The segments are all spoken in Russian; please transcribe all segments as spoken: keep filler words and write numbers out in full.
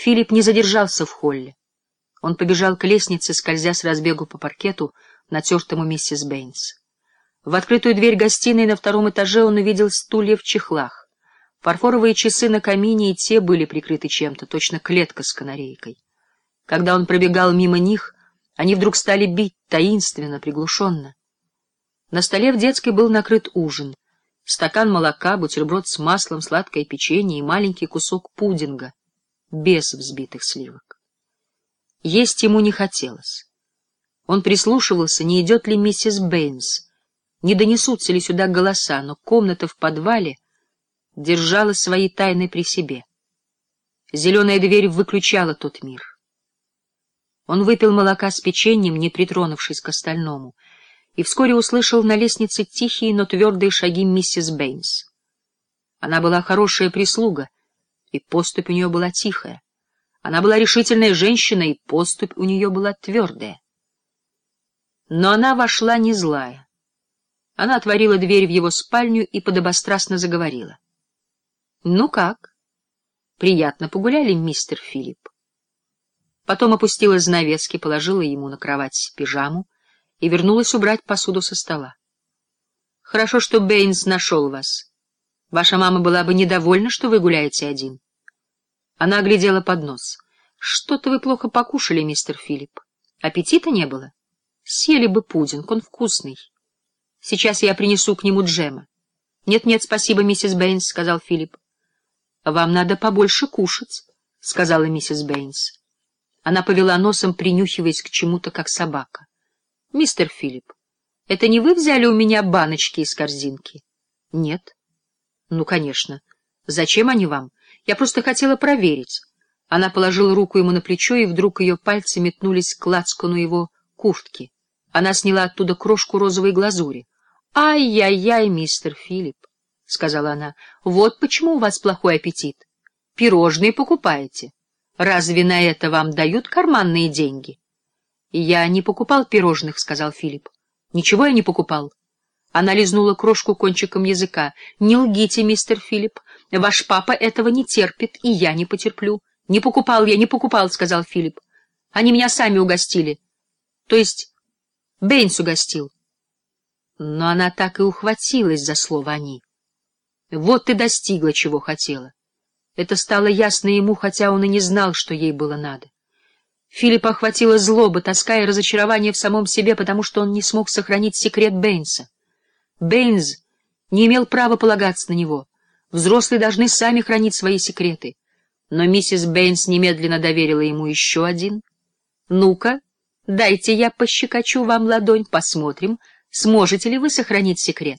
Филипп не задержался в холле. Он побежал к лестнице, скользя с разбегу по паркету, натертому миссис Бэйнс. В открытую дверь гостиной на втором этаже он увидел стулья в чехлах. Фарфоровые часы на камине и те были прикрыты чем-то, точно клетка с канарейкой. Когда он пробегал мимо них, они вдруг стали бить таинственно, приглушенно. На столе в детской был накрыт ужин. Стакан молока, бутерброд с маслом, сладкое печенье и маленький кусок пудинга, без взбитых сливок. Есть ему не хотелось. Он прислушивался, не идет ли миссис Бэйнс, не донесутся ли сюда голоса, но комната в подвале держала свои тайны при себе. Зеленая дверь выключала тот мир. Он выпил молока с печеньем, не притронувшись к остальному, и вскоре услышал на лестнице тихие, но твердые шаги миссис Бэйнс. Она была хорошая прислуга, и поступь у нее была тихая. Она была решительная женщина, и поступь у нее была твердая. Но она вошла не злая. Она отворила дверь в его спальню и подобострастно заговорила. — Ну как? Приятно погуляли, мистер Филипп? Потом опустила занавески, положила ему на кровать пижаму и вернулась убрать посуду со стола. — Хорошо, что Бэйнс нашел вас. Ваша мама была бы недовольна, что вы гуляете один. Она оглядела поднос. — Что-то вы плохо покушали, мистер Филипп. Аппетита не было? Съели бы пудинг, он вкусный. Сейчас я принесу к нему джема. Нет, — Нет-нет, спасибо, миссис Бэйнс, — сказал Филипп. — Вам надо побольше кушать, — сказала миссис Бэйнс. Она повела носом, принюхиваясь к чему-то, как собака. — Мистер Филипп, это не вы взяли у меня баночки из корзинки? — Нет. — Ну, конечно. Зачем они вам? Я просто хотела проверить. Она положила руку ему на плечо, и вдруг ее пальцы метнулись к лацкану его куртки. Она сняла оттуда крошку розовой глазури. — Ай-яй-яй, мистер Филипп, — сказала она, — вот почему у вас плохой аппетит. Пирожные покупаете. Разве на это вам дают карманные деньги? — Я не покупал пирожных, — сказал Филипп. — Ничего я не покупал. Она лизнула крошку кончиком языка. — Не лгите, мистер Филипп. Ваш папа этого не терпит, и я не потерплю. — Не покупал я, не покупал, — сказал Филипп. — Они меня сами угостили. То есть Бэйнс угостил. Но она так и ухватилась за слово «они». Вот и достигла, чего хотела. Это стало ясно ему, хотя он и не знал, что ей было надо. Филиппа охватила злоба, тоска и разочарование в самом себе, потому что он не смог сохранить секрет Бэйнса. Бэйнс не имел права полагаться на него. Взрослые должны сами хранить свои секреты. Но миссис Бэйнс немедленно доверила ему еще один. — Ну-ка, дайте я пощекочу вам ладонь, посмотрим, сможете ли вы сохранить секрет.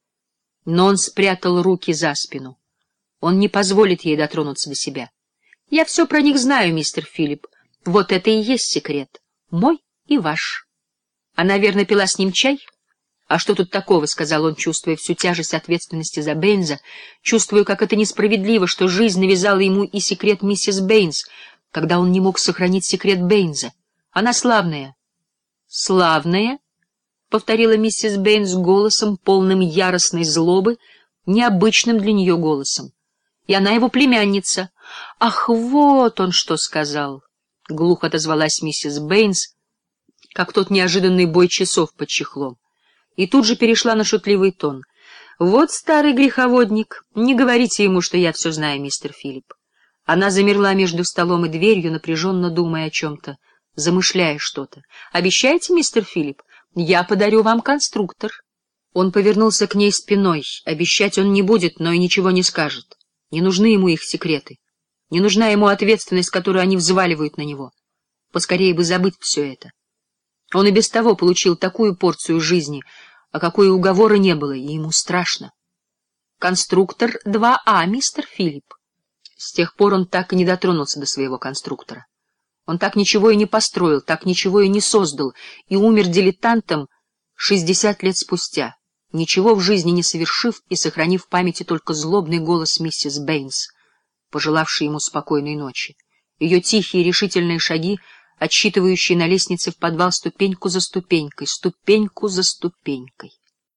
Но он спрятал руки за спину. Он не позволит ей дотронуться до себя. — Я все про них знаю, мистер Филипп. Вот это и есть секрет. Мой и ваш. Она, верно, пила с ним чай? — А что тут такого, — сказал он, чувствуя всю тяжесть ответственности за Бэйнса, чувствуя, как это несправедливо, что жизнь навязала ему и секрет миссис Бэйнс, когда он не мог сохранить секрет Бэйнса. Она славная. — Славная? — повторила миссис Бэйнс голосом, полным яростной злобы, необычным для нее голосом. — И она его племянница. — Ах, вот он что сказал! — глухо отозвалась миссис Бэйнс, как тот неожиданный бой часов под чехлом. И тут же перешла на шутливый тон. — Вот старый греховодник. Не говорите ему, что я все знаю, мистер Филипп. Она замерла между столом и дверью, напряженно думая о чем-то, замышляя что-то. — Обещаете, мистер Филипп? Я подарю вам конструктор. Он повернулся к ней спиной. Обещать он не будет, но и ничего не скажет. Не нужны ему их секреты. Не нужна ему ответственность, которую они взваливают на него. Поскорее бы забыть все это. Он и без того получил такую порцию жизни, о какой уговора не было, и ему страшно. Конструктор два А, мистер Филипп. С тех пор он так и не дотронулся до своего конструктора. Он так ничего и не построил, так ничего и не создал, и умер дилетантом шестьдесят лет спустя, ничего в жизни не совершив и сохранив в памяти только злобный голос миссис Бэйнс, пожелавшей ему спокойной ночи, ее тихие решительные шаги, отсчитывающие на лестнице в подвал ступеньку за ступенькой, ступеньку за ступенькой.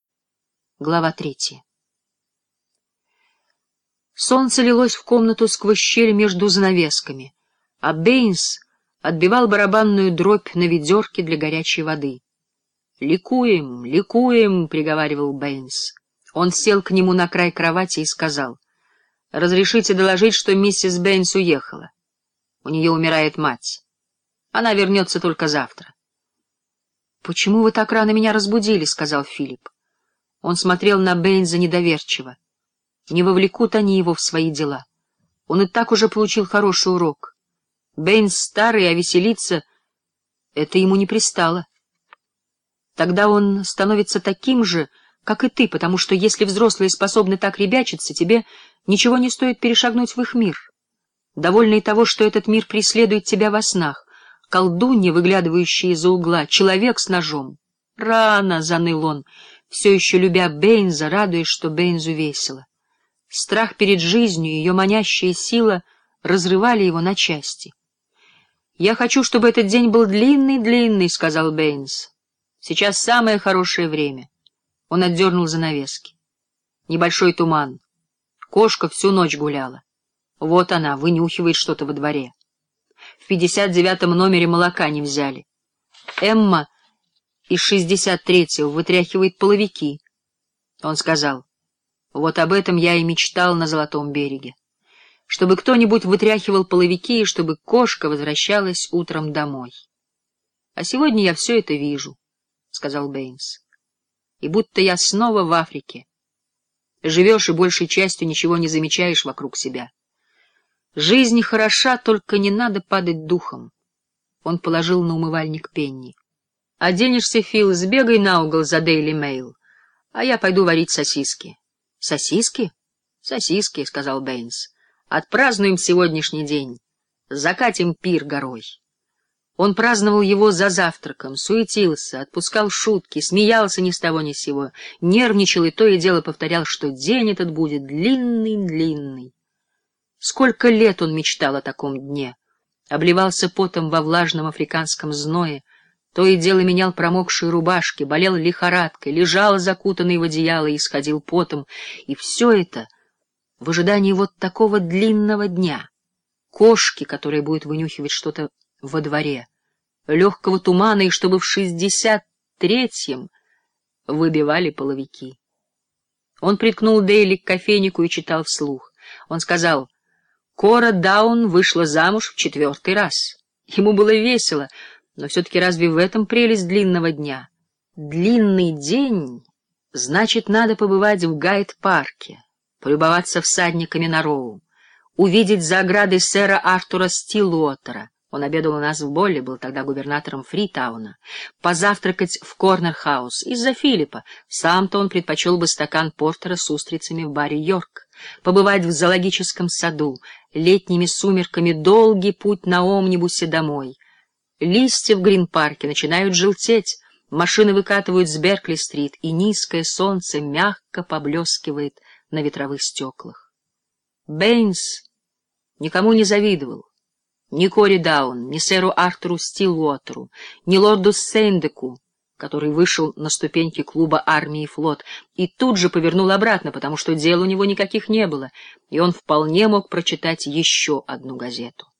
Глава третья. Солнце лилось в комнату сквозь щель между занавесками. а Бэйнс отбивал барабанную дробь на ведерке для горячей воды. «Ликуем, ликуем», — приговаривал Бэйнс. Он сел к нему на край кровати и сказал: «Разрешите доложить, что миссис Бэйнс уехала. У нее умирает мать. Она вернется только завтра». «Почему вы так рано меня разбудили?» — сказал Филипп. Он смотрел на Бэйнса недоверчиво. Не вовлекут они его в свои дела. Он и так уже получил хороший урок. Бэйнс старый, а веселиться — это ему не пристало. Тогда он становится таким же, как и ты, потому что если взрослые способны так ребячиться, тебе ничего не стоит перешагнуть в их мир. Довольно и того, что этот мир преследует тебя во снах. Колдунья, выглядывающая из-за угла, человек с ножом. «Рано!» — заныл он, все еще любя Бэйнса, радуясь, что Бэйнсу весело. Страх перед жизнью, ее манящая сила разрывали его на части. «Я хочу, чтобы этот день был длинный-длинный», — сказал Бэйнс. «Сейчас самое хорошее время». Он отдернул занавески. Небольшой туман. Кошка всю ночь гуляла. Вот она, вынюхивает что-то во дворе. В пятьдесят девятом номере молока не взяли. Эмма из шестьдесят третьего вытряхивает половики. Он сказал: «Вот об этом я и мечтал на Золотом береге. Чтобы кто-нибудь вытряхивал половики, и чтобы кошка возвращалась утром домой. А сегодня я все это вижу», — сказал Бэйнс. «И будто я снова в Африке. Живешь и большей частью ничего не замечаешь вокруг себя. Жизнь хороша, только не надо падать духом». Он положил на умывальник пенни. «Оденешься, Фил, сбегай на угол за Дейли Мэйл, а я пойду варить сосиски». «Сосиски?» «Сосиски», — сказал Бэйнс. «Отпразднуем сегодняшний день. Закатим пир горой». Он праздновал его за завтраком, суетился, отпускал шутки, смеялся ни с того ни с сего, нервничал и то и дело повторял, что день этот будет длинный-длинный. Сколько лет он мечтал о таком дне, обливался потом во влажном африканском зное, то и дело менял промокшие рубашки, болел лихорадкой, лежал закутанный в одеяло и исходил потом, и все это в ожидании вот такого длинного дня, кошки, которая будет вынюхивать что-то во дворе, легкого тумана, и чтобы в шестьдесят третьем выбивали половики. Он приткнул Дейли к кофейнику и читал вслух. Он сказал: «Кора Даун вышла замуж в четвертый раз». Ему было весело, но все-таки разве в этом прелесть длинного дня? Длинный день, значит, надо побывать в Гайд-парке, полюбоваться всадниками на Роу, увидеть за оградой сэра Артура Стиллуотера. Он обедал у нас в Болле, был тогда губернатором Фритауна, позавтракать в Корнер-хаус из-за Филиппа. Сам-то он предпочел бы стакан портера с устрицами в баре «Йорк», побывать в зоологическом саду, летними сумерками долгий путь на омнибусе домой. Листья в Грин-парке начинают желтеть, машины выкатывают с Беркли-стрит, и низкое солнце мягко поблескивает на ветровых стеклах. Бэйнс никому не завидовал. Ни Кори Даун, ни сэру Артуру Стиллуотеру, ни лорду Сейндеку, который вышел на ступеньки клуба «Армии и флот» и тут же повернул обратно, потому что дел у него никаких не было, и он вполне мог прочитать еще одну газету.